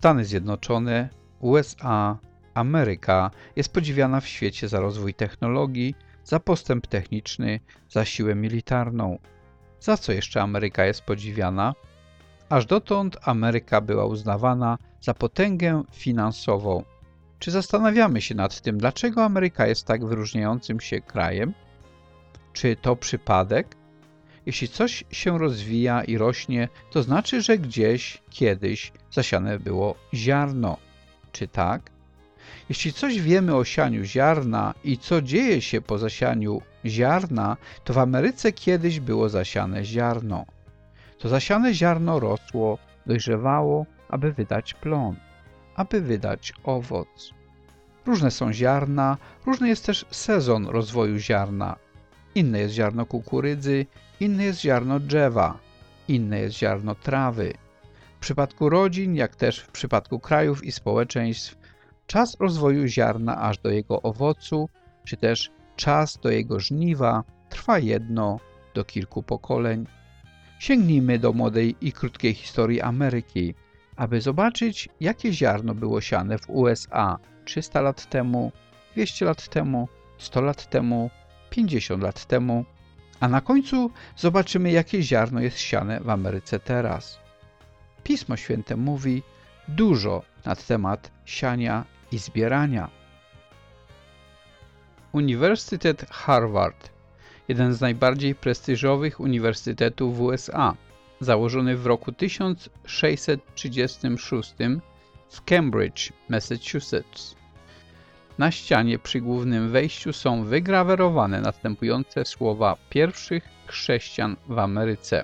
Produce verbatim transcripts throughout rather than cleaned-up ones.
Stany Zjednoczone, U S A, Ameryka jest podziwiana w świecie za rozwój technologii, za postęp techniczny, za siłę militarną. Za co jeszcze Ameryka jest podziwiana? Aż dotąd Ameryka była uznawana za potęgę finansową. Czy zastanawiamy się nad tym, dlaczego Ameryka jest tak wyróżniającym się krajem? Czy to przypadek? Jeśli coś się rozwija i rośnie, to znaczy, że gdzieś, kiedyś zasiane było ziarno. Czy tak? Jeśli coś wiemy o sianiu ziarna i co dzieje się po zasianiu ziarna, to w Ameryce kiedyś było zasiane ziarno. To zasiane ziarno rosło, dojrzewało, aby wydać plon, aby wydać owoc. Różne są ziarna, różny jest też sezon rozwoju ziarna. Inne jest ziarno kukurydzy, inne jest ziarno drzewa, inne jest ziarno trawy. W przypadku rodzin, jak też w przypadku krajów i społeczeństw, czas rozwoju ziarna aż do jego owocu, czy też czas do jego żniwa trwa jedno do kilku pokoleń. Sięgnijmy do młodej i krótkiej historii Ameryki, aby zobaczyć, jakie ziarno było siane w U S A trzysta lat temu, dwieście lat temu, sto lat temu, pięćdziesiąt lat temu, a na końcu zobaczymy, jakie ziarno jest siane w Ameryce teraz. Pismo Święte mówi dużo na temat siania i zbierania. Uniwersytet Harvard, jeden z najbardziej prestiżowych uniwersytetów w U S A, założony w roku tysiąc sześćset trzydziestym szóstym w Cambridge, Massachusetts. Na ścianie przy głównym wejściu są wygrawerowane następujące słowa pierwszych chrześcijan w Ameryce.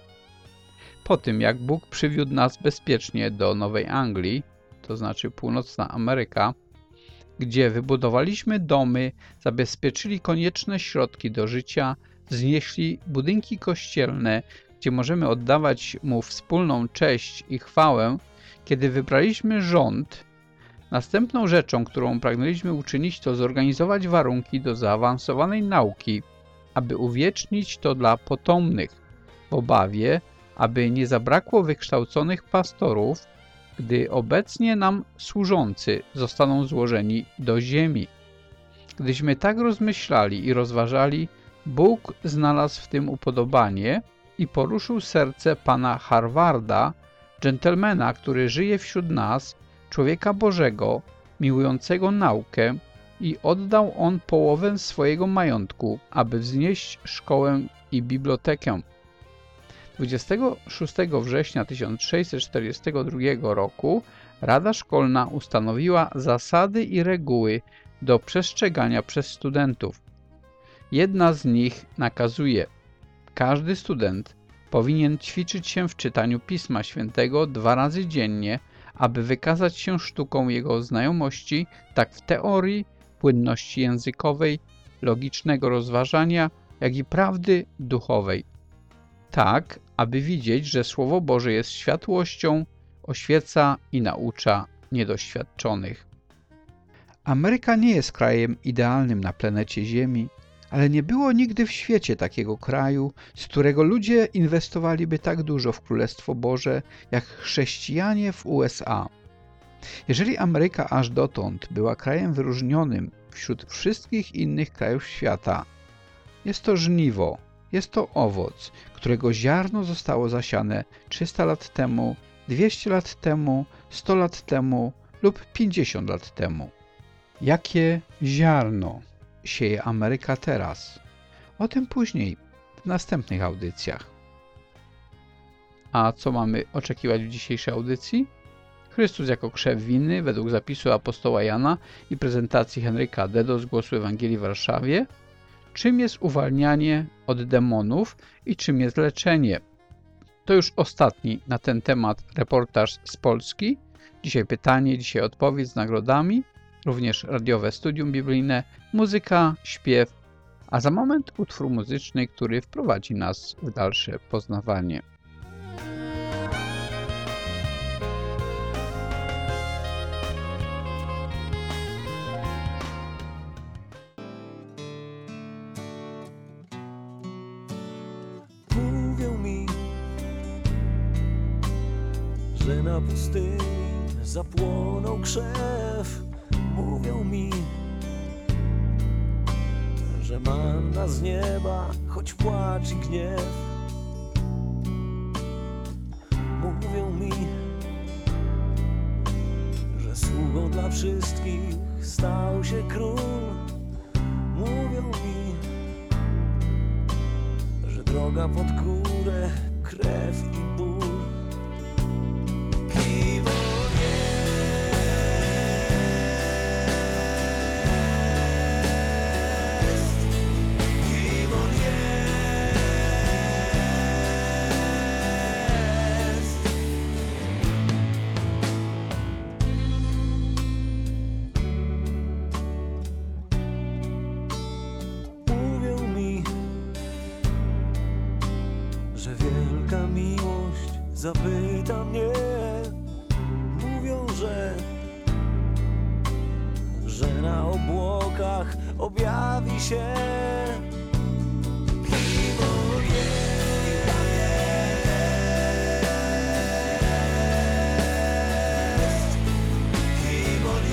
Po tym, jak Bóg przywiódł nas bezpiecznie do Nowej Anglii, to znaczy północna Ameryka, gdzie wybudowaliśmy domy, zabezpieczyli konieczne środki do życia, wznieśli budynki kościelne, gdzie możemy oddawać Mu wspólną cześć i chwałę, kiedy wybraliśmy rząd, następną rzeczą, którą pragnęliśmy uczynić, to zorganizować warunki do zaawansowanej nauki, aby uwiecznić to dla potomnych, w obawie, aby nie zabrakło wykształconych pastorów, gdy obecnie nam służący zostaną złożeni do ziemi. Gdyśmy tak rozmyślali i rozważali, Bóg znalazł w tym upodobanie i poruszył serce pana Harvarda, dżentelmena, który żyje wśród nas, człowieka Bożego, miłującego naukę, i oddał on połowę swojego majątku, aby wznieść szkołę i bibliotekę. dwudziestego szóstego września tysiąc sześćset czterdziestego drugiego roku Rada Szkolna ustanowiła zasady i reguły do przestrzegania przez studentów. Jedna z nich nakazuje: każdy student powinien ćwiczyć się w czytaniu Pisma Świętego dwa razy dziennie, aby wykazać się sztuką jego znajomości, tak w teorii, płynności językowej, logicznego rozważania, jak i prawdy duchowej. Tak, aby widzieć, że Słowo Boże jest światłością, oświeca i naucza niedoświadczonych. Ameryka nie jest krajem idealnym na planecie Ziemi, ale nie było nigdy w świecie takiego kraju, z którego ludzie inwestowaliby tak dużo w Królestwo Boże, jak chrześcijanie w U S A. Jeżeli Ameryka aż dotąd była krajem wyróżnionym wśród wszystkich innych krajów świata, jest to żniwo, jest to owoc, którego ziarno zostało zasiane trzysta lat temu, dwieście lat temu, sto lat temu lub pięćdziesiąt lat temu. Jakie ziarno sieje Ameryka teraz? O tym później, w następnych audycjach. A co mamy oczekiwać w dzisiejszej audycji? Chrystus jako krzew winny według zapisu apostoła Jana i prezentacji Henryka Dedo z Głosu Ewangelii w Warszawie. Czym jest uwalnianie od demonów i czym jest leczenie? To już ostatni na ten temat reportaż z Polski. Dzisiaj pytanie, dzisiaj odpowiedź z nagrodami, również radiowe studium biblijne, muzyka, śpiew, a za moment utwór muzyczny, który wprowadzi nas w dalsze poznawanie. Mówią mi, że na pustyni zapłonął krzew. Mówią mi, że manna z nieba, choć płacz i gniew. Mówią mi, że sługą dla wszystkich stał się król. Mówią mi, że droga pod górę, krew i ból. Kim on jest? Kim on jest? Mówią mi, że wielka miłość zapyta mnie. Mówią, że że na obłokach objawi się. Kim on jest? Kim on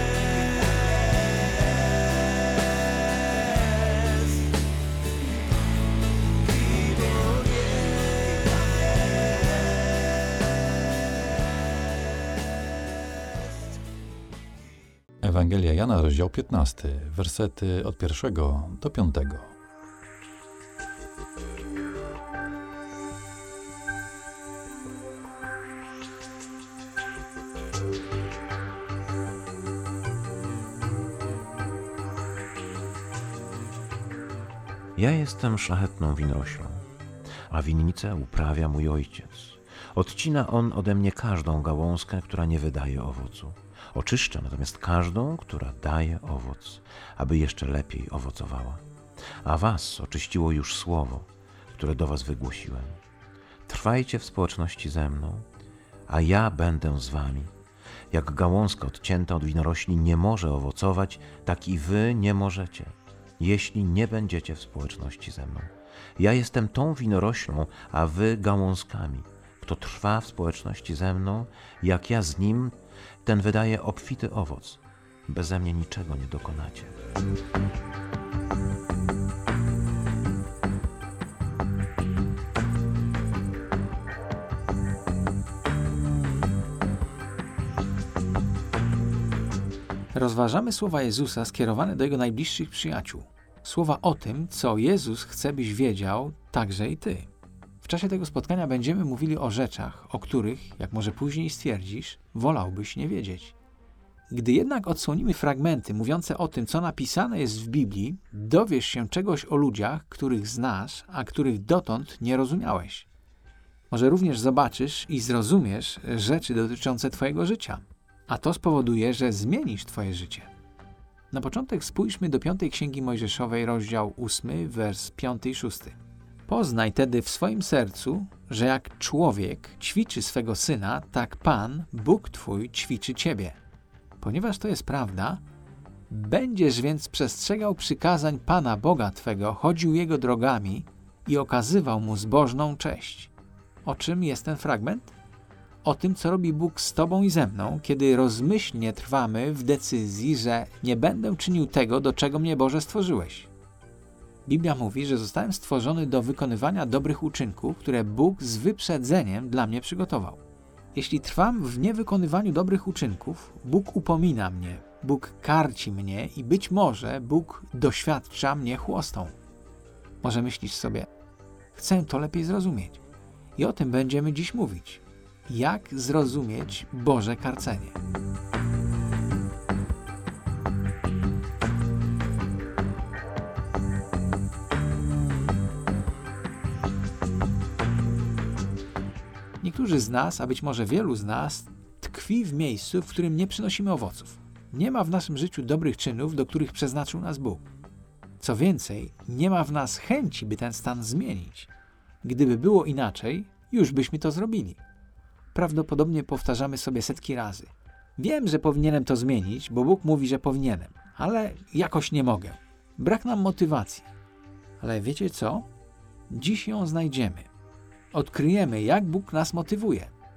jest? Kim on Ewangelia Jana, rozdział piętnasty, wersety od pierwszego do piątego. Ja jestem szlachetną winoroślą, a winnicę uprawia mój ojciec. Odcina on ode mnie każdą gałązkę, która nie wydaje owocu. Oczyszcza natomiast każdą, która daje owoc, aby jeszcze lepiej owocowała. A was oczyściło już słowo, które do was wygłosiłem. Trwajcie w społeczności ze mną, a ja będę z wami. Jak gałązka odcięta od winorośli nie może owocować, tak i wy nie możecie, jeśli nie będziecie w społeczności ze mną. Ja jestem tą winoroślą, a wy gałązkami. Kto trwa w społeczności ze mną, jak ja z nim, ten wydaje obfity owoc. Beze mnie niczego nie dokonacie. Rozważamy słowa Jezusa skierowane do Jego najbliższych przyjaciół. Słowa o tym, co Jezus chce, byś wiedział, także i ty. W czasie tego spotkania będziemy mówili o rzeczach, o których, jak może później stwierdzisz, wolałbyś nie wiedzieć. Gdy jednak odsłonimy fragmenty mówiące o tym, co napisane jest w Biblii, dowiesz się czegoś o ludziach, których znasz, a których dotąd nie rozumiałeś. Może również zobaczysz i zrozumiesz rzeczy dotyczące twojego życia, a to spowoduje, że zmienisz twoje życie. Na początek spójrzmy do piątej Księgi Mojżeszowej, rozdział ósmy, wers piąty i szósty. Poznaj tedy w swoim sercu, że jak człowiek ćwiczy swego syna, tak Pan, Bóg twój, ćwiczy ciebie. Ponieważ to jest prawda, będziesz więc przestrzegał przykazań Pana Boga twego, chodził Jego drogami i okazywał Mu zbożną cześć. O czym jest ten fragment? O tym, co robi Bóg z tobą i ze mną, kiedy rozmyślnie trwamy w decyzji, że nie będę czynił tego, do czego mnie, Boże, stworzyłeś. Biblia mówi, że zostałem stworzony do wykonywania dobrych uczynków, które Bóg z wyprzedzeniem dla mnie przygotował. Jeśli trwam w niewykonywaniu dobrych uczynków, Bóg upomina mnie, Bóg karci mnie i być może Bóg doświadcza mnie chłostą. Może myślisz sobie, chcę to lepiej zrozumieć. I o tym będziemy dziś mówić. Jak zrozumieć Boże karcenie? Niektórzy z nas, a być może wielu z nas, tkwi w miejscu, w którym nie przynosimy owoców. Nie ma w naszym życiu dobrych czynów, do których przeznaczył nas Bóg. Co więcej, nie ma w nas chęci, by ten stan zmienić. Gdyby było inaczej, już byśmy to zrobili. Prawdopodobnie powtarzamy sobie setki razy. Wiem, że powinienem to zmienić, bo Bóg mówi, że powinienem, ale jakoś nie mogę. Brak nam motywacji. Ale wiecie co? Dziś ją znajdziemy. Odkryjemy, jak Bóg nas motywuje.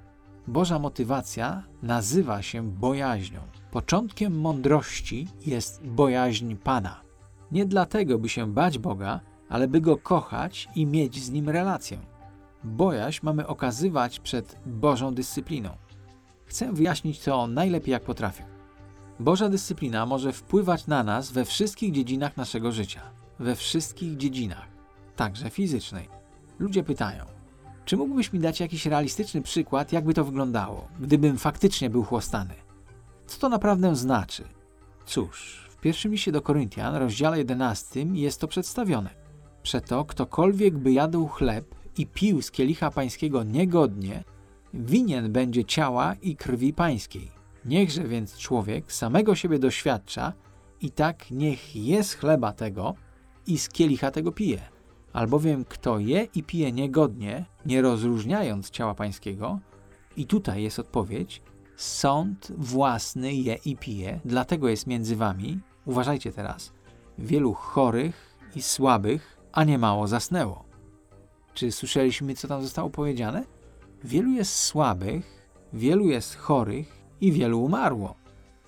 Boża motywacja nazywa się bojaźnią. Początkiem mądrości jest bojaźń Pana. Nie dlatego, by się bać Boga, ale by Go kochać i mieć z Nim relację. Bojaźń mamy okazywać przed Bożą dyscypliną. Chcę wyjaśnić to najlepiej jak potrafię. Boża dyscyplina może wpływać na nas we wszystkich dziedzinach naszego życia. We wszystkich dziedzinach, także fizycznej. Ludzie pytają, czy mógłbyś mi dać jakiś realistyczny przykład, jakby to wyglądało, gdybym faktycznie był chłostany? Co to naprawdę znaczy? Cóż, w pierwszym liście do Koryntian, rozdziale jedenastym jest to przedstawione. Przeto ktokolwiek by jadł chleb i pił z kielicha pańskiego niegodnie, winien będzie ciała i krwi pańskiej. Niechże więc człowiek samego siebie doświadcza i tak niech je z chleba tego i z kielicha tego pije. Albowiem kto je i pije niegodnie, nie rozróżniając ciała pańskiego, i tutaj jest odpowiedź, sąd własny je i pije, dlatego jest między wami, uważajcie teraz, wielu chorych i słabych, a nie mało zasnęło. Czy słyszeliśmy, co tam zostało powiedziane? Wielu jest słabych, wielu jest chorych i wielu umarło.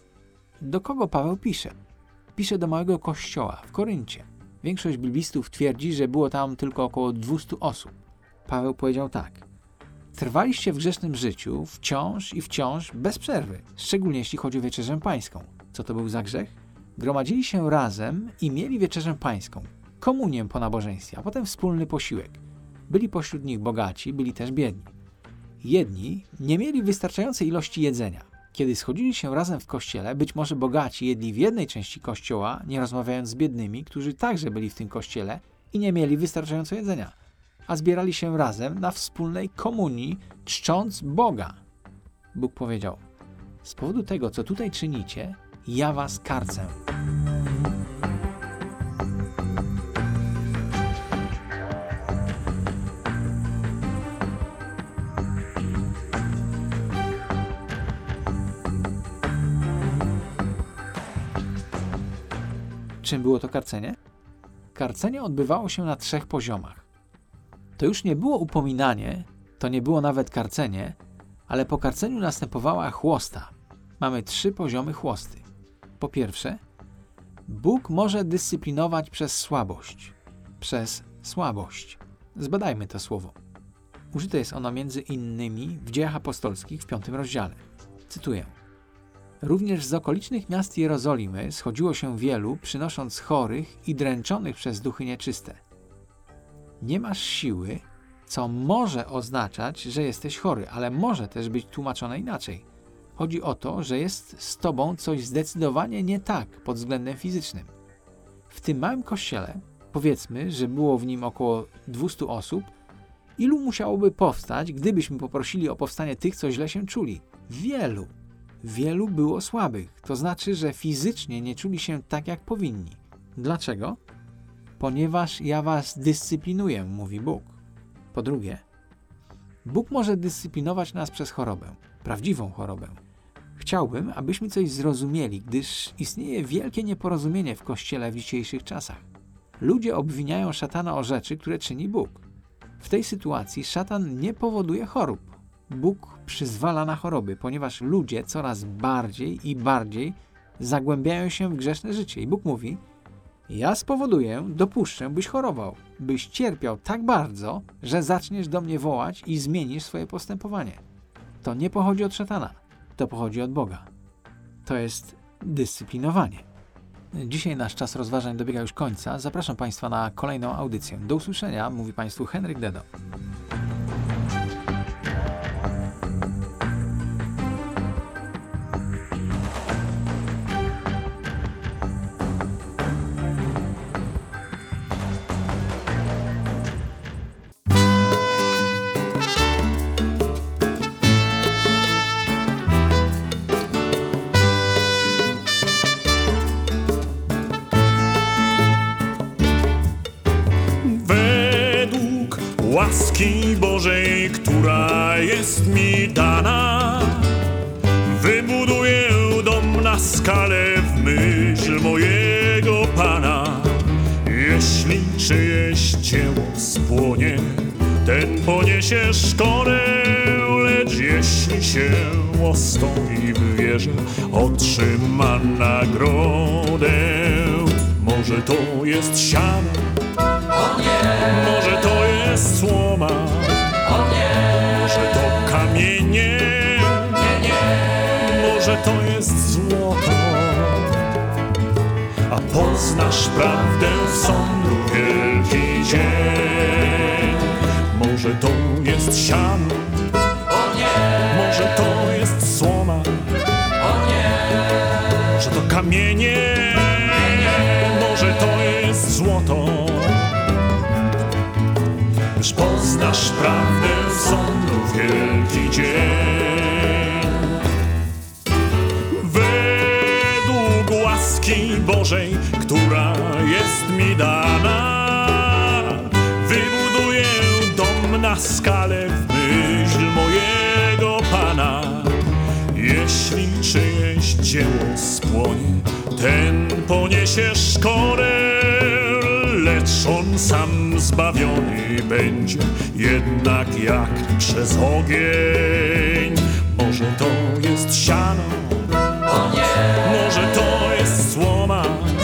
Do kogo Paweł pisze? Pisze do małego kościoła w Koryncie. Większość biblistów twierdzi, że było tam tylko około dwustu osób. Paweł powiedział tak. Trwaliście w grzesznym życiu wciąż i wciąż bez przerwy, szczególnie jeśli chodzi o wieczerzę pańską. Co to był za grzech? Gromadzili się razem i mieli wieczerzę pańską, komunię po nabożeństwie, a potem wspólny posiłek. Byli pośród nich bogaci, byli też biedni. Jedni nie mieli wystarczającej ilości jedzenia. Kiedy schodzili się razem w kościele, być może bogaci jedli w jednej części kościoła, nie rozmawiając z biednymi, którzy także byli w tym kościele i nie mieli wystarczająco jedzenia, a zbierali się razem na wspólnej komunii, czcząc Boga. Bóg powiedział, z powodu tego, co tutaj czynicie, ja was karcę. Czym było to karcenie? Karcenie odbywało się na trzech poziomach. To już nie było upominanie, to nie było nawet karcenie, ale po karceniu następowała chłosta. Mamy trzy poziomy chłosty. Po pierwsze, Bóg może dyscyplinować przez słabość. Przez słabość. Zbadajmy to słowo. Użyte jest ono między innymi w Dziejach Apostolskich w piątym rozdziale. Cytuję. Również z okolicznych miast Jerozolimy schodziło się wielu, przynosząc chorych i dręczonych przez duchy nieczyste. Nie masz siły, co może oznaczać, że jesteś chory, ale może też być tłumaczone inaczej. Chodzi o to, że jest z tobą coś zdecydowanie nie tak pod względem fizycznym. W tym małym kościele, powiedzmy, że było w nim około dwustu osób, ilu musiałoby powstać, gdybyśmy poprosili o powstanie tych, co źle się czuli? Wielu. Wielu było słabych, to znaczy, że fizycznie nie czuli się tak, jak powinni. Dlaczego? Ponieważ ja was dyscyplinuję, mówi Bóg. Po drugie, Bóg może dyscyplinować nas przez chorobę, prawdziwą chorobę. Chciałbym, abyśmy coś zrozumieli, gdyż istnieje wielkie nieporozumienie w Kościele w dzisiejszych czasach. Ludzie obwiniają szatana o rzeczy, które czyni Bóg. W tej sytuacji szatan nie powoduje chorób. Bóg przyzwala na choroby, ponieważ ludzie coraz bardziej i bardziej zagłębiają się w grzeszne życie. I Bóg mówi, ja spowoduję, dopuszczę, byś chorował, byś cierpiał tak bardzo, że zaczniesz do mnie wołać i zmienisz swoje postępowanie. To nie pochodzi od szatana, to pochodzi od Boga. To jest dyscyplinowanie. Dzisiaj nasz czas rozważań dobiega już końca. Zapraszam Państwa na kolejną audycję. Do usłyszenia, mówi Państwu Henryk Dedo. Łaski Bożej, która jest mi dana, wybuduję dom na skalę w myśl mojego Pana. Jeśli czyjeś dzieło spłonie, ten poniesie szkodę, lecz jeśli jeśli się ostoi w wierze, otrzyma nagrodę. Może to jest siano, może to jest słoma, może to kamienie, może to jest złoto. A poznasz prawdę w sądu wielki dzień. Może to jest siano, może to jest słoma, może to kamienie, może to jest złoto. Już poznasz prawdę w sądu wielki dzień. Według łaski Bożej, która jest mi dana, wybuduję dom na skalę w myśl mojego Pana. Jeśli czyjeś dzieło spłonie, ten poniesie szkodę, lecz on sam zbawiony będzie, jednak jak przez ogień. Może to jest siano, może to jest słoma,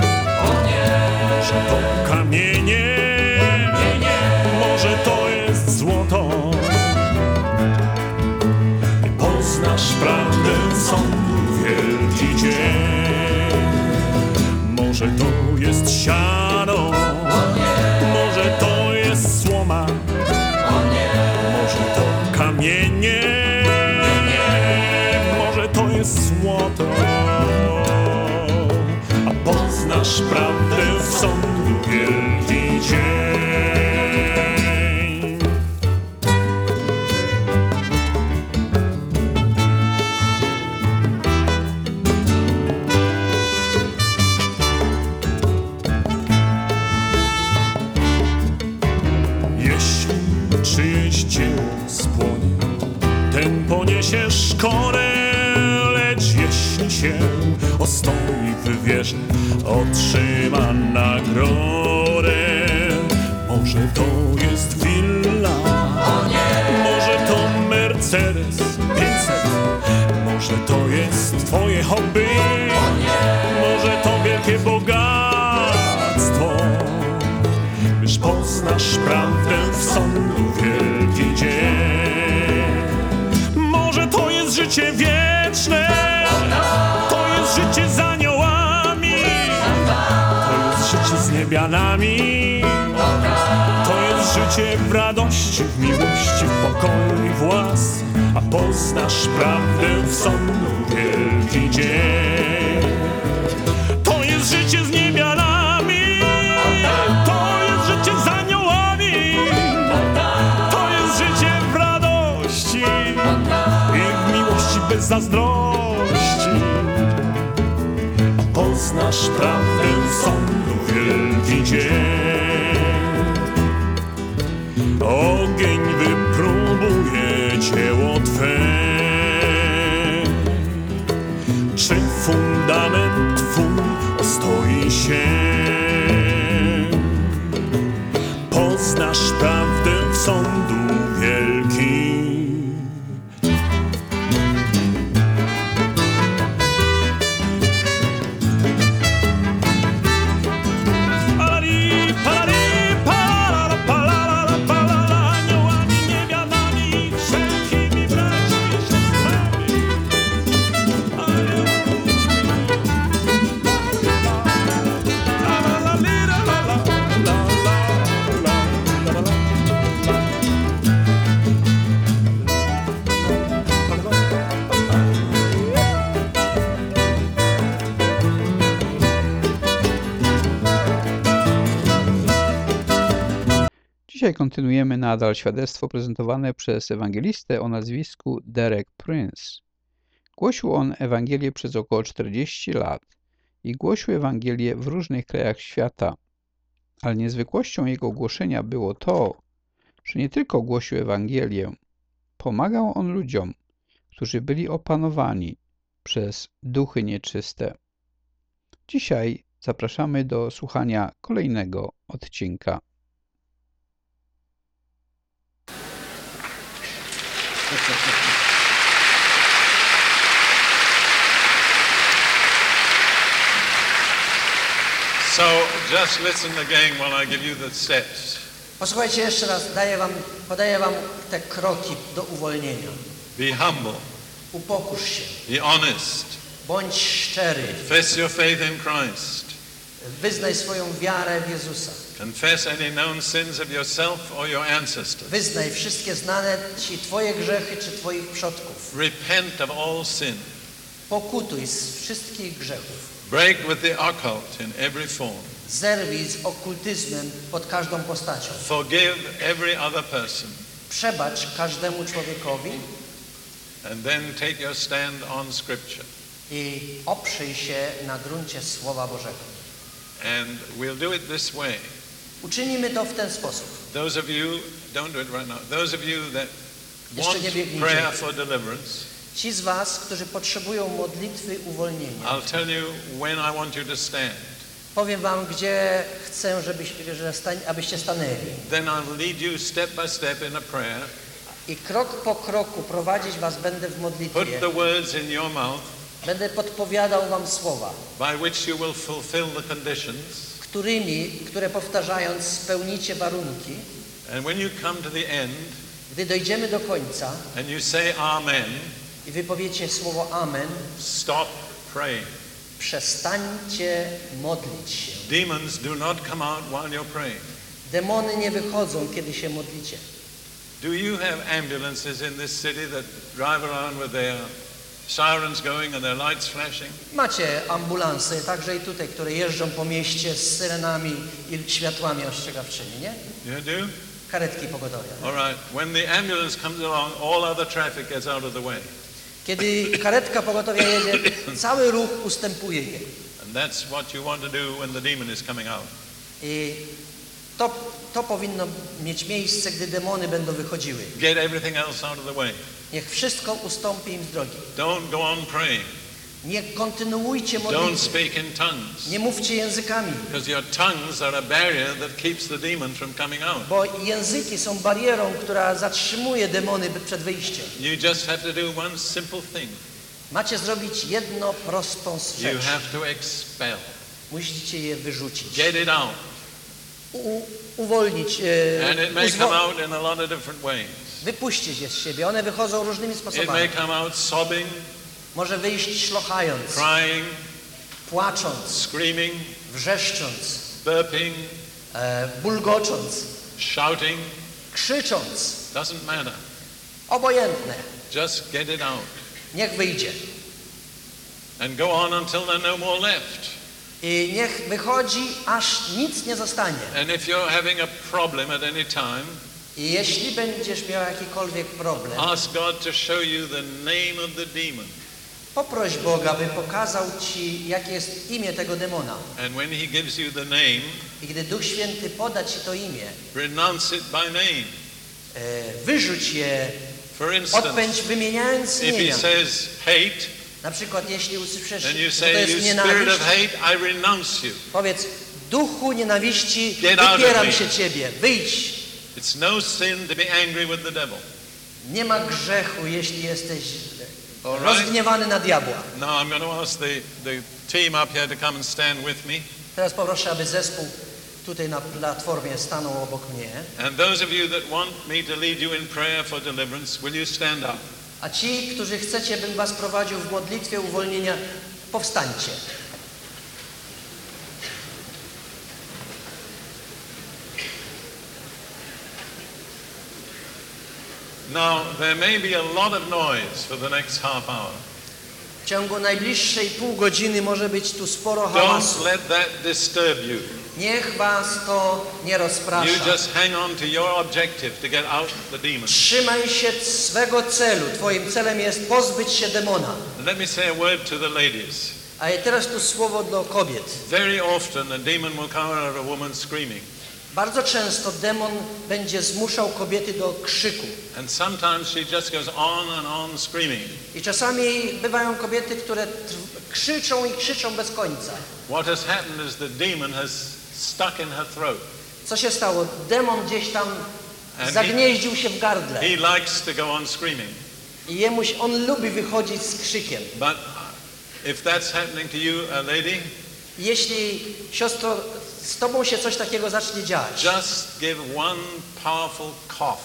może to kamienie, może to jest złoto. I poznasz prawdę w sądu wielki dzień. Może to jest siano, może to jest słoma, może to kamienie, może to jest złoto. A poznasz prawdę w sądu wielki dzień. Czyjeś dzieło spłonie, ten poniesie szkodę, lecz jeśli się ostoi w wierze, otrzyma nagrodę. Może to jest willa, może to Mercedes pięćset, może to jest twoje hobby, może to wielkie bogactwo. Już poznasz prawdę w sądu wielki dzień. Może to jest życie wieczne, to jest życie z aniołami, to jest życie z niebianami, to jest życie w radości, w miłości, w pokoju i w łasce. A poznasz prawdę w sądu wielki dzień. To jest życie z niebianami, to jest życie z aniołami, to jest życie w radości i w miłości bez zazdrości. Poznasz prawdę w sądu wielki dzień. Ogień wypróbuje dzieło Twe, czy fundament Twój ostoi się. Poznasz prawdę w sądu wielki. Dzisiaj kontynuujemy nadal świadectwo prezentowane przez ewangelistę o nazwisku Derek Prince. Głosił on Ewangelię przez około czterdzieści lat i głosił Ewangelię w różnych krajach świata. Ale niezwykłością jego głoszenia było to, że nie tylko głosił Ewangelię, pomagał on ludziom, którzy byli opanowani przez duchy nieczyste. Dzisiaj zapraszamy do słuchania kolejnego odcinka. So just listen again while I give you the steps. Posłuchajcie jeszcze raz, daję wam, podaję wam te kroki do uwolnienia. Be humble. Upokórz się. Be honest. Bądź szczery. Confess your faith in Christ. Wyznaj swoją wiarę w Jezusa. Confess any known sins of yourself or your ancestors. Wyznaj wszystkie znane ci twoje grzechy czy twoich przodków. Repent of all sin. Pokutuj z wszystkich grzechów. Break with the occult in every form. Zerwij z okultyzmem pod każdą postacią. Forgive every other person. Przebacz każdemu człowiekowi. And then take your stand on Scripture. I oprzyj się na gruncie Słowa Bożego. And we'll do it this way. Uczynimy to w ten sposób. Those of you, don't do it right now. Those of you that Jeszcze want nie biegnijcie. prayer for deliverance, Ci z was, którzy potrzebują modlitwy uwolnienia, I'll tell you when I want you to stand. powiem wam, gdzie chcę, żebyś, że stań, abyście stanęli. Then I'll lead you step by step in a prayer. I krok po kroku prowadzić was będę w modlitwie. Put the words in your mouth Będę podpowiadał wam słowa, by which you will fulfill the conditions. którymi, które powtarzając spełnicie warunki. And when you come to the end Gdy dojdziemy do końca and you say amen, i wypowiecie słowo amen, stop praying. przestańcie modlić się. Demons do not come out while you're praying. Demony nie wychodzą, kiedy się modlicie. Do you have ambulances in this city that drive around with their sirens going and their lights flashing? Macie ambulansy, także i tutaj, które jeżdżą po mieście z syrenami i światłami ostrzegawczymi, nie? You do? Karetki pogotowia. All right. When the ambulance comes along, all other traffic gets out of the way. Kiedy karetka pogotowia jedzie, cały ruch ustępuje jej. And that's what you want to do when the demon is coming out. I to, to powinno mieć miejsce, gdy demony będą wychodziły. Get everything else out of the way. Niech wszystko ustąpi im z drogi. Don't go on praying. Nie kontynuujcie Don't modlitwy. speak in tongues. Nie mówcie językami, Because your tongues are a barrier that keeps the demon from coming out. bo języki są barierą, która zatrzymuje demony przed wyjściem. You just have to do one simple thing. Macie zrobić jedno prostą You rzecz. have to expel. Musicie je wyrzucić. Get it out. U, uwolnić. E, And it may uzwo- come out in a lot of different ways. Wypuśćcie je z siebie. One wychodzą różnymi It may sposobami. come out sobbing, Może wyjść szlochając, crying, płacząc, screaming, wrzeszcząc, burping, e, bulgocząc, shouting. krzycząc. Doesn't matter. Obojętne. Just get it out. Niech wyjdzie. And go on until there are no more left. I niech wychodzi, aż nic nie zostanie. And if you're having a problem at any time, I jeśli będziesz miał jakikolwiek problem, ask God to show you the name of the demon. poproś Boga, by pokazał ci, jakie jest imię tego demona. And when he gives you the name, I gdy Duch Święty poda ci to imię, renounce it by name. e, wyrzuć je, For instance, odpędź wymieniając if he imienia. says hate, Na przykład jeśli usłyszysz, then you że to say, jest you spirit nienawiść, of hate, I renounce you. powiedz, duchu nienawiści, Get out of wypieram me. się ciebie, wyjdź. It's no sin to be angry with the devil. Nie ma grzechu, jeśli jesteś All right? rozgniewany na diabła. Now I'm going to ask the, the team up here to come and stand with me. Teraz poproszę, aby zespół tutaj na platformie stanął obok mnie. And those of you that want me to lead you in prayer for deliverance, will you stand up? A ci, którzy chcecie, bym was prowadził w modlitwie uwolnienia, powstańcie. Now, there may be a lot of noise for the next half hour. W ciągu najbliższej pół godziny może być tu sporo hałasu. Don't let that disturb you. Niech was to nie You rozprasza. just hang on to your objective to get out the demon. Trzymaj się swego celu. Twoim celem jest pozbyć się demona. Let me say a word to the ladies. A teraz tu słowo do kobiet. Very often a demon will come out of a woman screaming. Bardzo często demon będzie zmuszał kobiety do krzyku. And sometimes she just goes on and on screaming. I czasami bywają kobiety, które tr- krzyczą i krzyczą bez końca. What has happened is the demon has stuck in her throat. Co się stało? Demon gdzieś tam And zagnieździł się w gardle. He likes to go on screaming. I jemu się, on lubi wychodzić z krzykiem. But if that's happening to you, a lady, Jeśli, siostro, z tobą się coś takiego zacznie dziać, just give one powerful cough.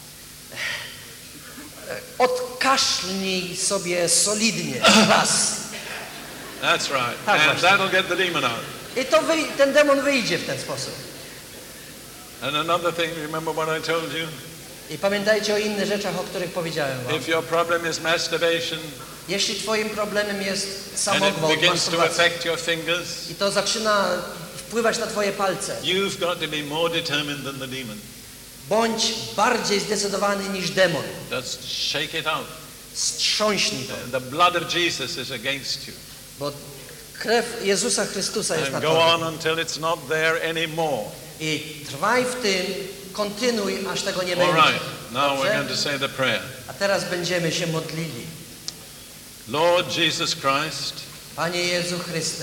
odkaszlnij sobie solidnie raz. That's right. Tak, And właśnie. that'll get the demon out. I to wyj- ten demon wyjdzie w ten sposób. And another thing, remember what I told you? I pamiętajcie o innych rzeczach, o których powiedziałem wam. If your problem is masturbation Jeśli twoim problemem jest and it samogwałt, begins to masturbacja, affect your fingers, i to zaczyna wpływać na twoje palce, you've got to be more determined than the demon. bądź bardziej zdecydowany niż demon. Just shake it out. Strząśnij to, The blood of Jesus is against you. bo krew Jezusa Chrystusa jest na And go tobie. on until it's not there anymore. I trwaj w tym, kontynuuj, aż tego nie All będzie. right. Now we're Dobrze? going to say the prayer. A teraz będziemy się modlili. Lord Jesus Christ, Panie Jezu Chryste,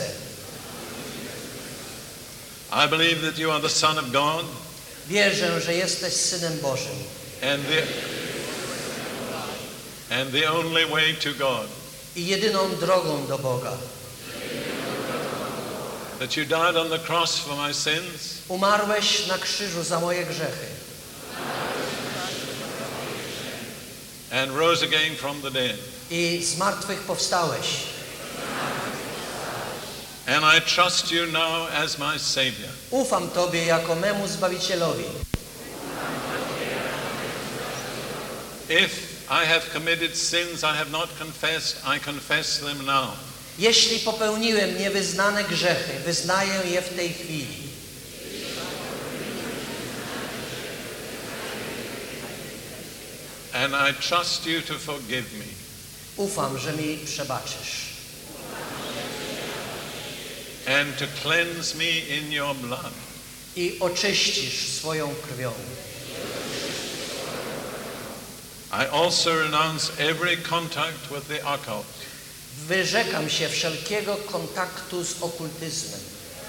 I believe that you are the Son of God wierzę, że jesteś Synem Bożym and the, and the only way to God. i jedyną drogą do Boga. That you died on the cross for my sins Umarłeś na krzyżu za moje grzechy and rose again from the dead. i z martwych powstałeś. And I trust you now as my Savior. Ufam Tobie jako memu Zbawicielowi. If I have committed sins I have not confessed, I confess them now. Jeśli popełniłem niewyznane grzechy, wyznaję je w tej chwili. And I trust you to forgive me. Ufam, że mi przebaczysz And to cleanse me in your blood. i oczyścisz swoją krwią. I also renounce every contact with the occult. Wyrzekam się wszelkiego kontaktu z okultyzmem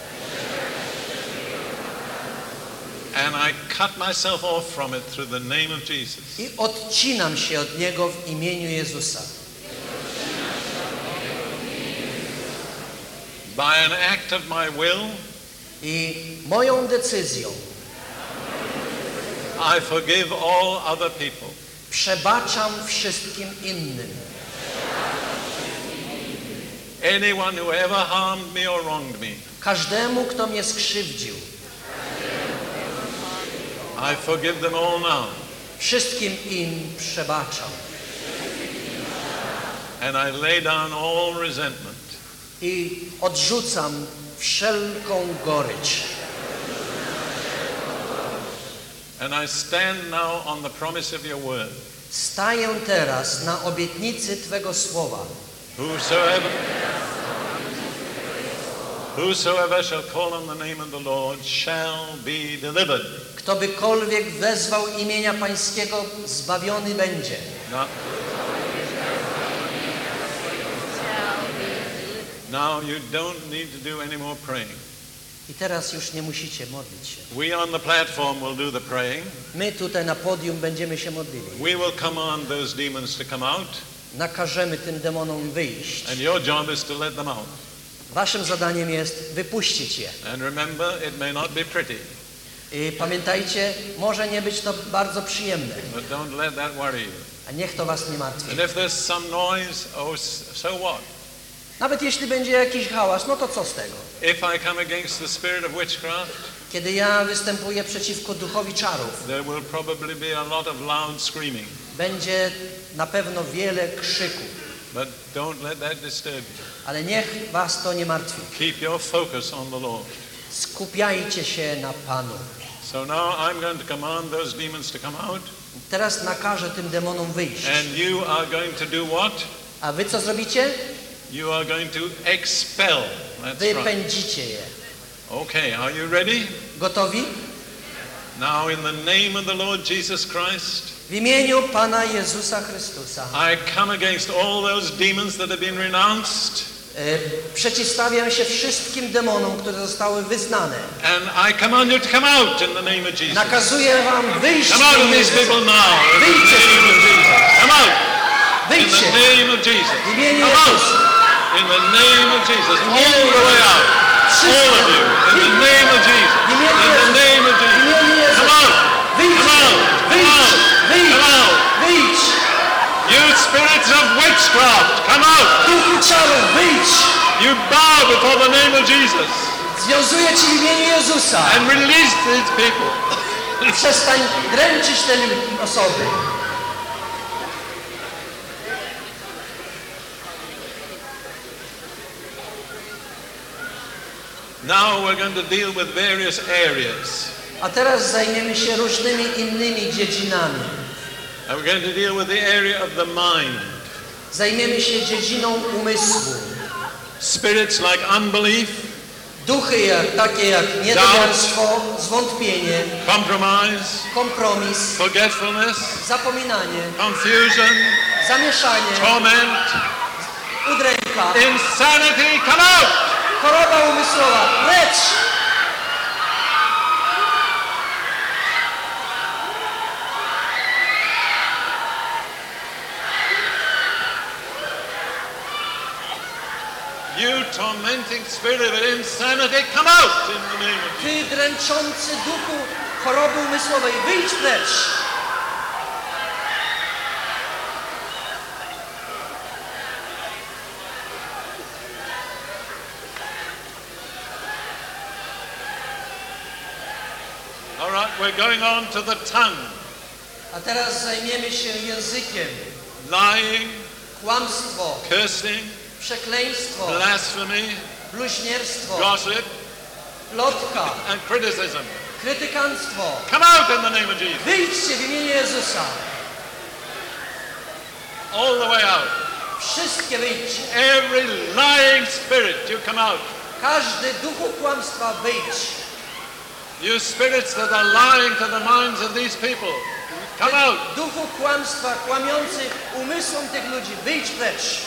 And I cut myself off from it through the name of Jesus. i odcinam się od niego w imieniu Jezusa. By an act of my will, I moją decyzją I forgive all other people. przebaczam wszystkim innym. Anyone who ever harmed me or wronged me, Każdemu, kto mnie skrzywdził, I forgive them all now. wszystkim im przebaczam. And I lay down all resentment. I odrzucam wszelką gorycz. And I stand now on the promise of your word. Staję teraz na obietnicy Twego słowa. Whosoever, whosoever shall call on the name of the Lord shall be delivered. Kto bykolwiek wezwał imienia Pańskiego, zbawiony będzie. Now, now you don't need to do any more praying. I teraz już nie musicie modlić się. We on the platform will do the praying. My tutaj na podium będziemy się modlili. We will command those demons to come out, Nakażemy tym demonom wyjść. and your job is to let them out. Waszym zadaniem jest wypuścić je. And remember, it may not be pretty, I pamiętajcie, może nie być to bardzo przyjemne, but don't let that worry you. a niech to was nie martwi. And if there's some noise, oh, s- so what? Nawet jeśli będzie jakiś hałas, no to co z tego? If I come against the spirit of witchcraft, Kiedy ja występuję przeciwko duchowi czarów, there will probably be a lot of loud screaming, będzie na pewno wiele krzyku, but don't let that disturb you. ale niech was to nie martwi. Keep your focus on the Lord. Skupiajcie się na Panu. So now I'm going to command those demons to come out, Teraz nakażę tym demonom wyjść. and you are going to do what? A wy co zrobicie? You are going to expel. That's right. Wypędzicie je. Okay, are you ready? Gotowi? Now in the name of the Lord Jesus Christ, W imieniu Pana Jezusa Chrystusa I come against all those demons that have been renounced, e, przeciwstawiam się wszystkim demonom, które zostały wyznane. and I command you to come out in the name of Jesus. Nakazuję wam wyjść Come out z of tej these Jezusa. people now. In the Wyjdźcie z name of Jesus. Come out. In Wyjdźcie the name of Jesus. w imieniu Come out. Jezusa. In the name of Jesus. All the way out. All of you. In the name of Jesus. W imieniu In the Jezusa. name of W Jesus. imieniu Come Jezusa. out. Wyjdźcie! Come out. Wyjdź! Come out. Wyjdź! Come out. Wyjdź! You spirits of witchcraft, come out. Duchu czarów, wyjdź! You bow before the name of Jesus Związuję ci w imieniu Jezusa. and release these people. Przestań dręczyć te lu- osoby. Now we're going to deal with various areas. A teraz zajmiemy się różnymi innymi dziedzinami. And we're going to deal with the area of the mind. Zajmiemy się dziedziną umysłu. Spirits like unbelief, Duchy jak, takie jak niedowiarstwo, zwątpienie, compromise, kompromis, forgetfulness, zapominanie, confusion, zamieszanie, torment, udręka, insanity, come out! choroba umysłowa, precz! You tormenting spirit of insanity, come out in the name of Jesus. Ty dręczący duchu choroby umysłowej, wyjdź precz! All right, we're going on to the tongue. A teraz zajmiemy się językiem. Lying, Kłamstwo, cursing, przekleństwo, blasphemy, bluźnierstwo, gossip, plotka, and criticism. krytykanstwo. Come out in the name of Jesus. Wyjdźcie w imieniu Jezusa. All the way out. Wszystkie wyjdźcie. Every lying spirit, you come out. Każdy duchu kłamstwa wyjdź. You spirits that are lying to the minds of these people, come out. Duchu kłamstwa kłamiący umysłom tych ludzi, wyjdź precz.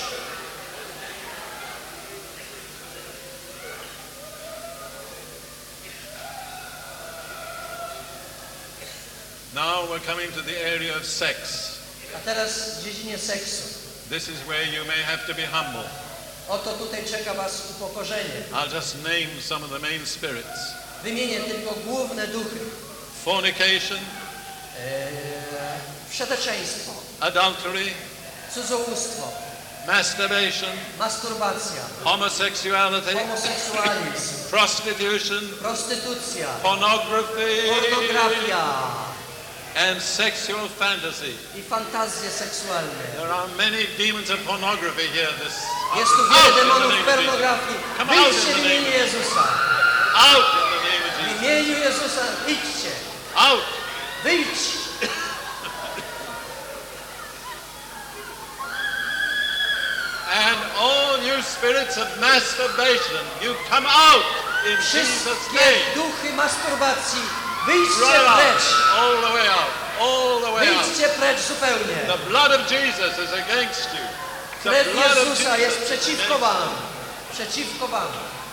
Now we're coming to the area of sex. A teraz w dziedzinie seksu. This is where you may have to be humble. Oto tutaj czeka was upokorzenie. I'll just name some of the main spirits. Wymienię tylko główne duchy. Fornication, Eee, wszeteczeństwo, adultery, cudzołóstwo, masturbation, masturbacja, homosexuality, homoseksualizm, prostitution, prostytucja, pornography, pornografia and sexual fantasy. i fantazje seksualne. There are many demons of pornography here. This Jest tu out wiele in the demonów name of Jesus. pornografii. Come out Wyjdźcie in w the name imieniu of Jesus. Jezusa. Out in the name of W Jesus. imieniu Jezusa idźcie. Out. Wyjdź. And all you spirits of masturbation, you come out in Jesus' Wszystkie name. duchy masturbacji, wyjdźcie Right out. precz. All the way out. All the way out. Wyjdźcie precz zupełnie. The blood of Jesus is against you. The Krew blood of Jezusa jest Jesus is przeciwko against wam. Przeciwko wam.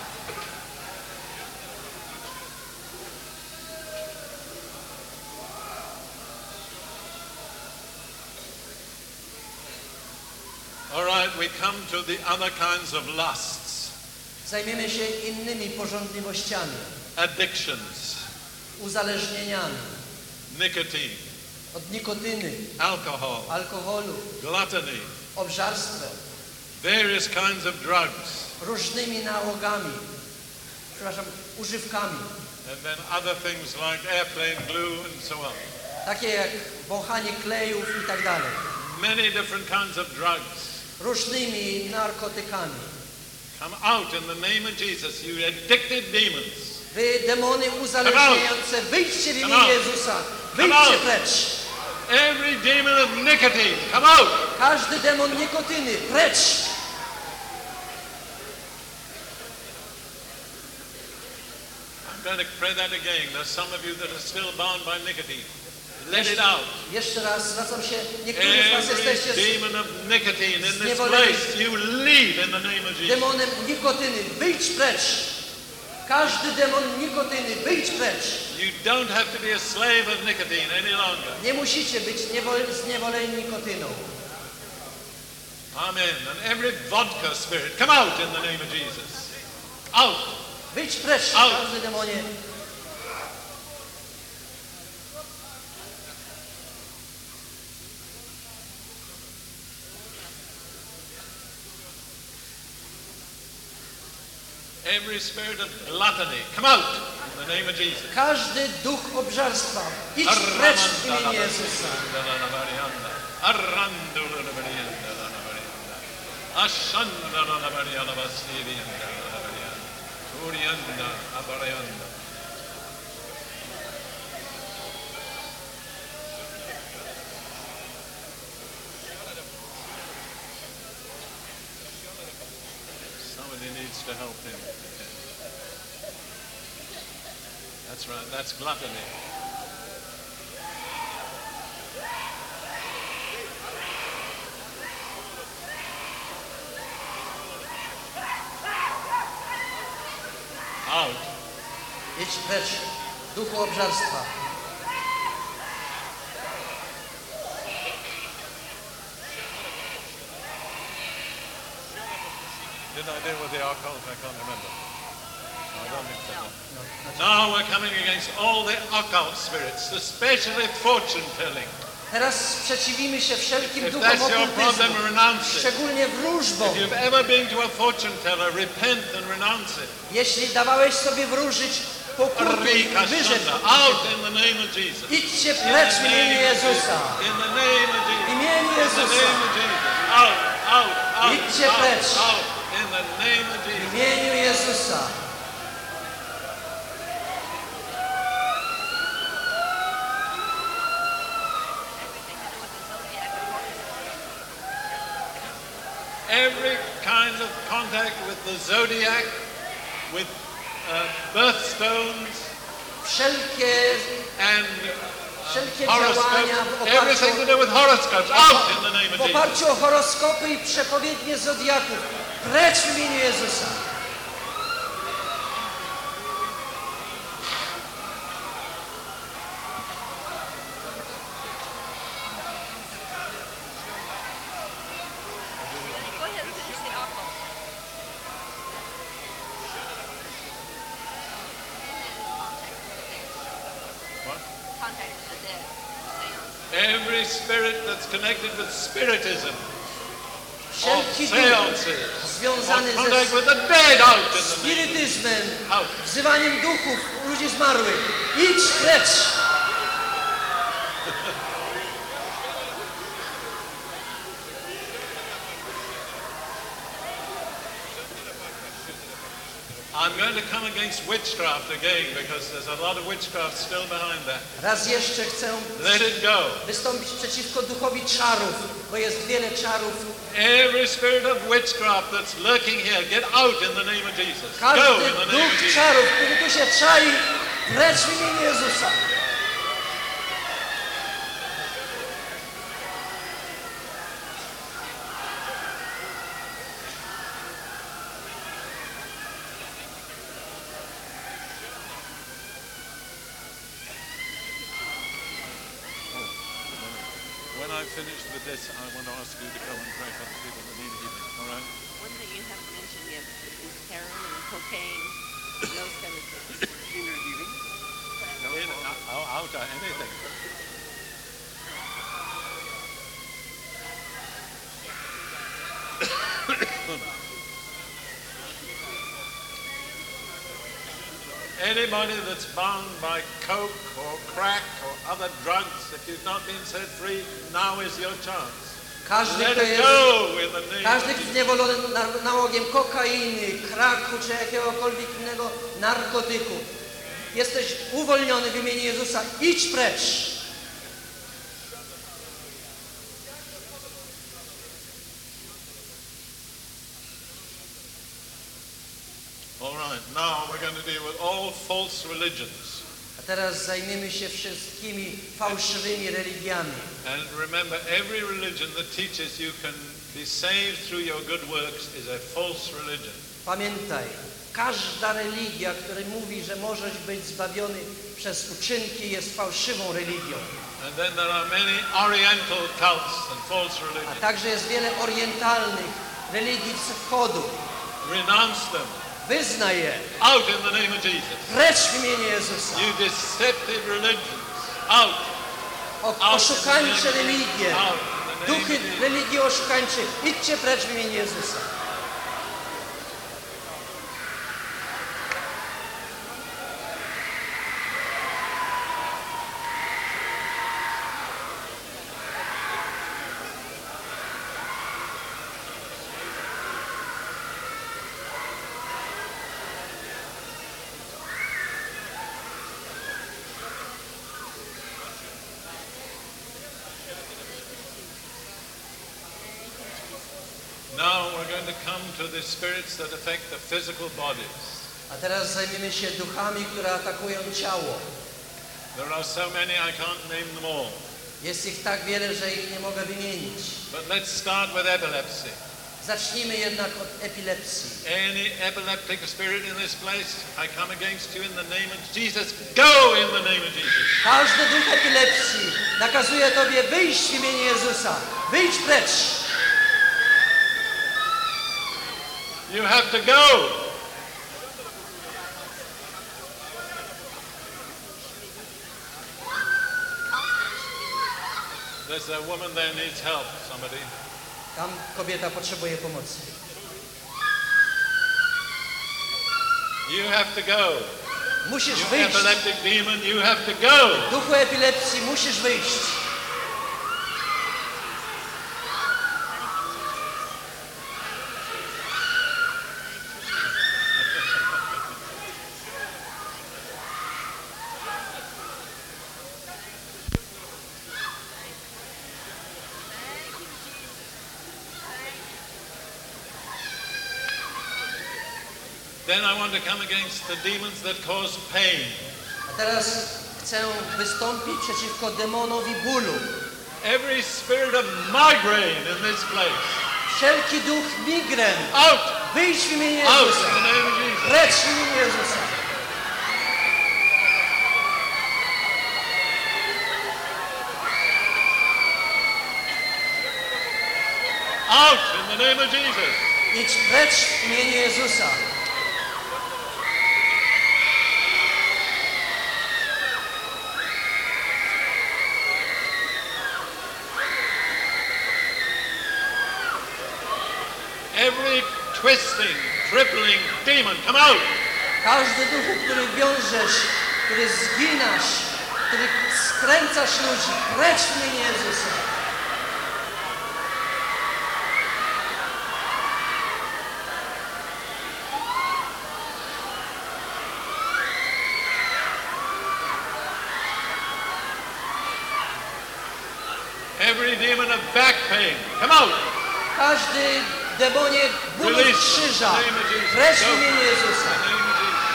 All right, we come to the other kinds of lusts, Zajmiemy się innymi pożądliwościami, addictions, uzależnieniami nicotine, od nikotyny, alcohol, alkoholu, gluttony, obżarstwem, various kinds of drugs, różnymi nałogami, przepraszam, używkami, and then other things like airplane glue and so on. takie jak wąchanie klejów i tak dalej, Many different kinds of drugs. różnymi narkotykami. Come out in the name of Jesus, you addicted demons. Wy demony uzależniające, wyjdźcie w Come imieniu out. Jezusa, Come wyjdźcie out. precz. Every demon of nicotine, come out. Każdy demon nikotyny, precz. I'm going to pray that again. There's some of you that are still bound by nicotine. Let it out. Jeszcze raz zwracam się, niektórzy z was Every jesteście z demon of nicotine in this zniewoleni. place, you leave in the name of Jesus. demonem nikotyny, wyjdź precz. Każdy demon nikotyny, wyjdź precz. You don't have to be a slave of nicotine any longer. Nie musicie być niewol- zniewoleni nikotyną. Amen. And every vodka spirit, come out in the name of Jesus. Out. Wyjdź precz, Out. każdy demonie. Every spirit of gluttony, come out in the name of Jesus. Każdy duch obżarstwa, idź precz w imieniu Jezusa. Somebody needs to help him. That's right, that's gluttony. Out. Idź precz, duchu obżarstwa. Did I deal with the occult? I can't remember. No, I don't think so. Now we're coming against all the occult spirits, especially fortune telling. Teraz sprzeciwimy się wszelkim If duchom that's your problem, okultyzmu, renounce it. szczególnie wróżbom. If you've ever been to a fortune teller, repent and renounce it. Jeśli dawałeś sobie wróżyć, pokutuj i wyrzec. Out in the name of Jesus. Idźcie precz w imieniu Jezusa. In the name of W Jesus. imieniu In the Jezusa. name of Jesus. Out, out, out, Idźcie out, precz. out. In the name of W Jesus. imieniu Jezusa. Every kind of contact with the zodiac, with uh, birthstones Wszelkie, and wszelkie działania horoscopes, w everything to oparciu, do with horoscopes, out in the name w of Jesus. oparciu o horoskopy i przepowiednie zodiaków. Precz w imieniu Jezusa. Go ahead and finish the occult. What? Contact with the dead. Seance. Every spirit that's connected with spiritism, or Wszelki duch seances, or związany contact ze with the dead, out in the name of Jesus. spirytyzmem, Out. wzywaniem duchów ludzi zmarłych. Idź precz. I'm going to come against witchcraft again because there's a lot of witchcraft still behind that. Raz jeszcze chcę Let it go. wystąpić przeciwko duchowi czarów, bo jest wiele czarów. Every spirit of witchcraft that's lurking here, get out in the name of Jesus. Go Każdy in the name of duch Jesus. czarów, który tu się czai, precz w imieniu Jezusa. When I'm finished with this, I want to ask you to come and pray for the people that need healing. All right? One thing you haven't mentioned yet is heroin and cocaine, those kind of things. In, out, out, uh, anything. Anybody that's bound by coke or crack or other drugs, if you've not been set free, now is your chance. Każdy, Let kto it jest, go in the name każdy, of kto jest Jesus. zniewolony na- nałogiem kokainy, kraku czy jakiegokolwiek innego narkotyku, jesteś uwolniony w imieniu Jezusa. Idź precz. All right, now we're going to deal with all false religions. A teraz zajmiemy się wszystkimi fałszywymi religiami. And remember, every religion that teaches you can be saved through your good works is a false religion. Pamiętaj, każda religia, która mówi, że możesz być zbawiony przez uczynki, jest fałszywą religią. And then there are many oriental cults and false A religions. także jest wiele orientalnych religii z wschodu. Renounce them. Wyznaj je. Out in the name of Jesus. Precz w imieniu Jezusa. You deceptive religions. Out. O, oszukańcze religie. Out in the name Duchy of Jesus. religii oszukańczych. Idźcie precz w imieniu Jezusa. Now we're going to come to the spirits that affect the physical bodies. A teraz zajmiemy się duchami, które atakują ciało. There are so many I can't name them all. Jest ich tak wiele, że ich nie mogę wymienić. But let's start with epilepsy. Zacznijmy jednak od epilepsji. Any epileptic spirit in this place, I come against you in the name of Jesus. Go in the name of Jesus. Każdy duch epilepsji nakazuje Tobie wyjść w imieniu Jezusa. Wyjdź precz. You have to go. There's a woman there needs help, somebody. Tam kobieta potrzebuje pomocy. You have to go. Musisz You wyjść. epileptic demon, you have to go. Duchu epilepsji, musisz wyjść. Then I want to come against the demons that cause pain. A teraz chcę wystąpić przeciwko demonowi bólu. Every spirit of migraine in this place. Wszelki duch migren. Out! Wyjdź w imieniu Out in Jezusa. the name of Jesus. Precz w imieniu Jezusa. Out in the name of Jesus. Idź precz w imieniu Jezusa. Every twisting, crippling demon, come out! Każdy duchu, który wiążesz, który zginasz, który skręcasz ludzi, precz w imieniu Jezusa. Every demon of back pain, come out! Każdy demonie bólu Release krzyża, in the name of Jesus. precz w Go. imieniu Jezusa. In the name of Jesus.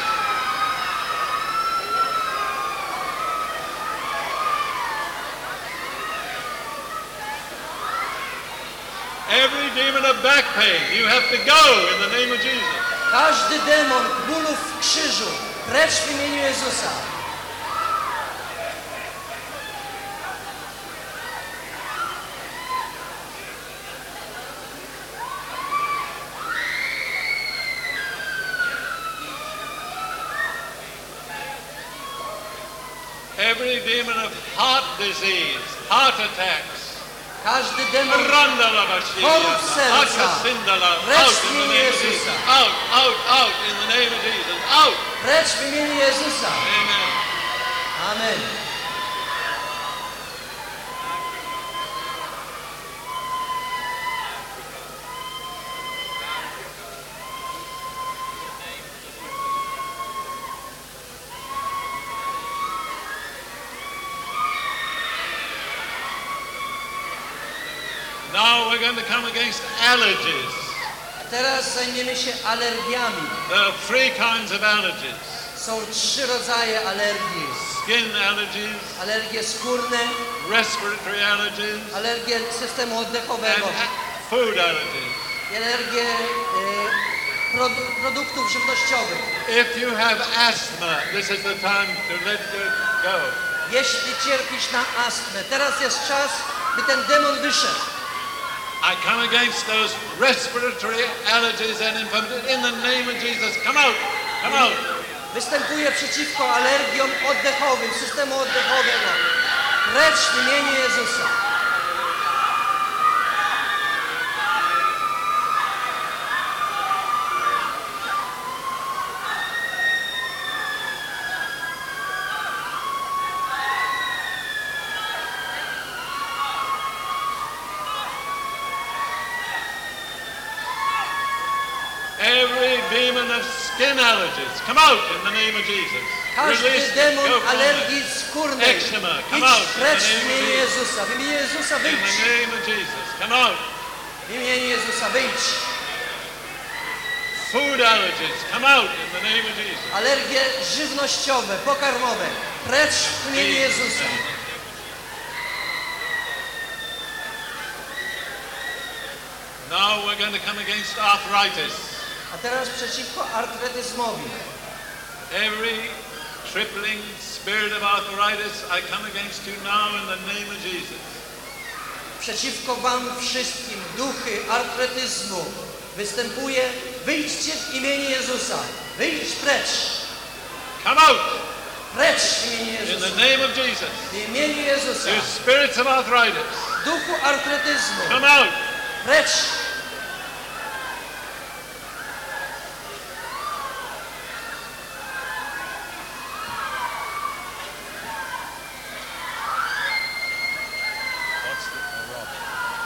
Every demon of back pain, you have to go in the name of Jesus. Każdy demon bólu w krzyżu, precz w imieniu Jezusa. Every demon of heart disease, heart attacks. Każdy demon Randala Bashir, chorób serca, Akasindala, precz out w in the imieniu name of Jezusa. Jesus. Out, out, out in the name of Jesus. Out. Precz w imieniu Jezusa. Amen. Amen. Now we're going to come against allergies. Teraz zajmiemy się alergiami. There are three kinds of allergies. Są trzy rodzaje alergii. Skin allergies, Alergie skórne, respiratory allergies, alergie systemu and oddechowego a- food allergies. i alergie e, produ- produktów żywnościowych. If you have asthma, this is the time to let it go. Jeśli cierpisz na astmę, teraz jest czas, by ten demon wyszedł. I come against those respiratory allergies and infirmities in the name of Jesus. Come out! Come out! Występuję przeciwko alergiom oddechowym, systemu oddechowego. Precz w imieniu Jezusa. Every demon of skin allergies, come out in the name of Jesus. Każdy Release them. demon Go from alergii skórnej, Eczema, come idź out in precz the w name of imieniu Jesus. Jezusa. W imieniu Jezusa In the wyjdź. name of Jesus, come out. W imieniu Jezusa wyjdź. Food allergies, come out in the name of Jesus. Alergie żywnościowe, pokarmowe. Precz w imieniu Jezusa. Now we're going to come against arthritis. A teraz przeciwko artretyzmowi. Every crippling spirit of arthritis, I come against you now in the name of Jesus. Przeciwko wam wszystkim duchy artretyzmu występuje. Wyjdźcie w imieniu Jezusa. Wyjdź precz. Come out Precz w imieniu in Jezusa. the name of Jesus. W imieniu Jezusa. You spirits of arthritis, Duchu artretyzmu. come out. Precz. What's the, oh, Rob.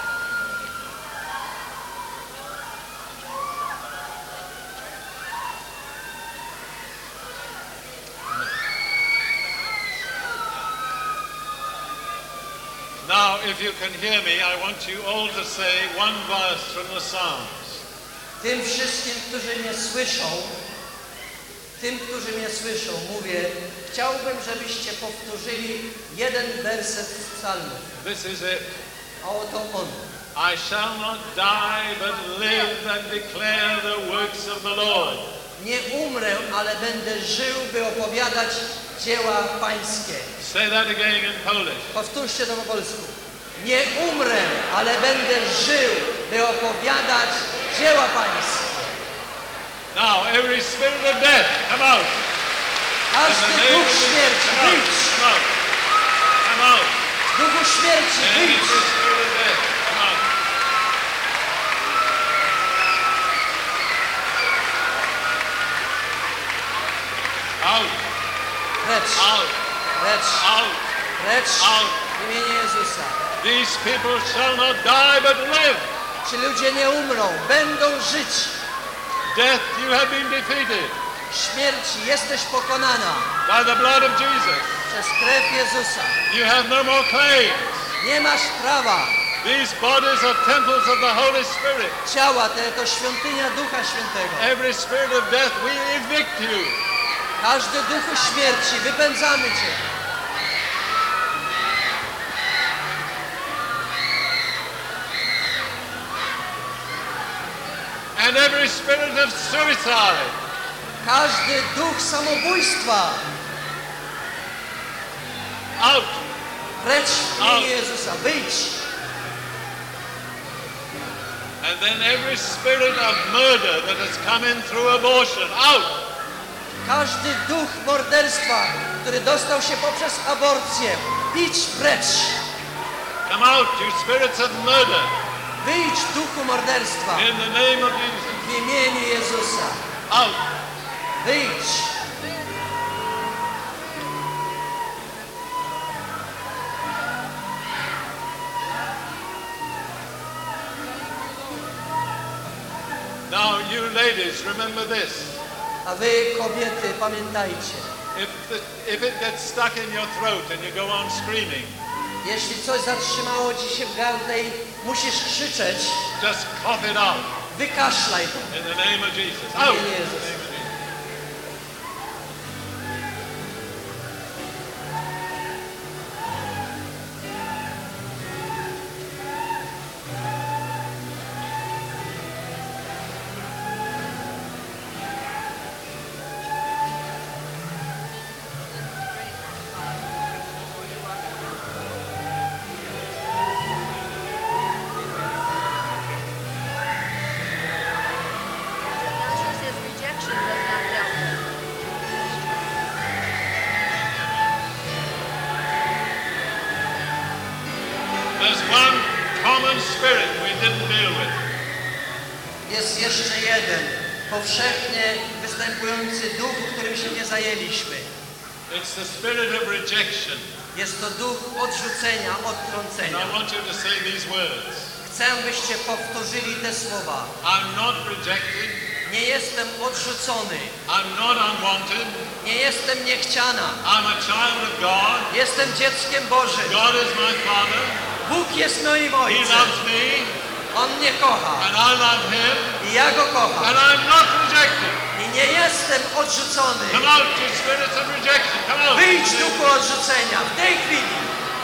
Now, if you can hear me, I want you all to say one verse from the Psalms. Tym wszystkim, którzy mnie słyszą, tym, którzy mnie słyszą, mówię, chciałbym, żebyście powtórzyli jeden werset z psalmów. This is it. A oto on. I shall not die, but live and declare the works of the Lord. Nie umrę, ale będę żył, by opowiadać dzieła pańskie. Say that again in Polish. Powtórzcie to po polsku. Nie umrę, ale będę żył, by opowiadać dzieła pańskie. Now, every spirit of death, come out. In Każdy the name duch of Jesus, śmierci, come out. wyjdź. Come out. Come out. Duchu śmierci, Every wyjdź. spirit of death, come out. Out. Precz, Out. precz, Out. precz Out. w imieniu Jezusa. These people shall not die but live. Ci ludzie nie umrą, będą żyć. Death, you have been defeated Śmierci, jesteś pokonana by the blood of Jesus. przez krew Jezusa. You have no more claims. Nie masz prawa. These bodies are temples of the Holy Spirit. Ciała te to świątynia Ducha Świętego. Every spirit of death, we evict you. Każdy duchu śmierci, wypędzamy cię. And every spirit of suicide, Każdy duch samobójstwa, out. precz w imieniu Jezusa, wyjdź. And then every spirit of murder that has come in through abortion, out. Każdy duch morderstwa, który dostał się poprzez aborcję, idź precz. Come out, you spirits of murder, Wyjdź duchu morderstwa in the name of Jesus. w imieniu Jezusa. Out. Wyjdź. Now, you ladies, remember this. A wy, kobiety, pamiętajcie, If, the, if it gets stuck in your throat and you go on screaming, jeśli coś zatrzymało ci się w gardle i musisz krzyczeć, just cough it out wykaszlaj to. in the name of Jesus. W Out. imieniu In the Jezusa. name of Jesus. didn't deal with. Jest jeszcze jeden, powszechnie występujący duch, którym się nie zajęliśmy. It's the spirit of rejection. Jest to duch odrzucenia, And odtrącenia. I want you to say these words. Chcę, byście powtórzyli te słowa. I'm not rejected. Nie jestem odrzucony. I'm not unwanted. Nie jestem niechciana. I'm a child of God. Jestem dzieckiem Bożym. God is my Father. Bóg jest moim He Ojcem. loves me. On mnie kocha. And I love Him. I ja Go kocham. And I'm not rejected. I nie jestem odrzucony. Come out, you spirits of rejection. Come out. Wyjdź, duchu odrzucenia, w tej chwili.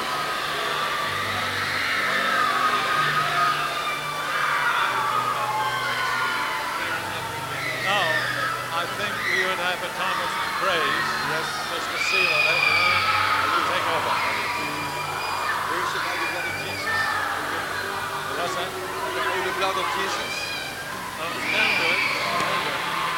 Now, I think we would have a time of praise. Yes. Just to seal on it. And you take over. Worship by the blood of Jesus. What's that? By the blood of Jesus. Um, can do it. Can do it.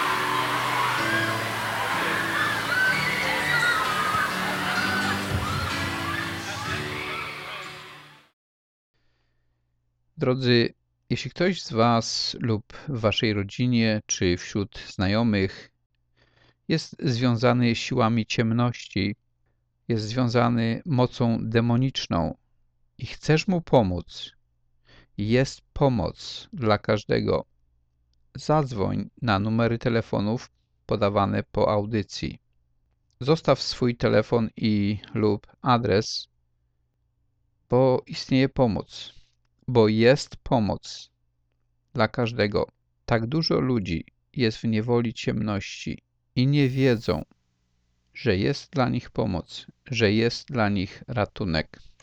Drodzy, jeśli ktoś z Was lub w Waszej rodzinie czy wśród znajomych jest związany siłami ciemności, jest związany mocą demoniczną i chcesz mu pomóc, jest pomoc dla każdego. Zadzwoń na numery telefonów podawane po audycji. Zostaw swój telefon i lub adres, bo istnieje pomoc, bo jest pomoc dla każdego. Tak dużo ludzi jest w niewoli ciemności i nie wiedzą, że jest dla nich pomoc, że jest dla nich ratunek.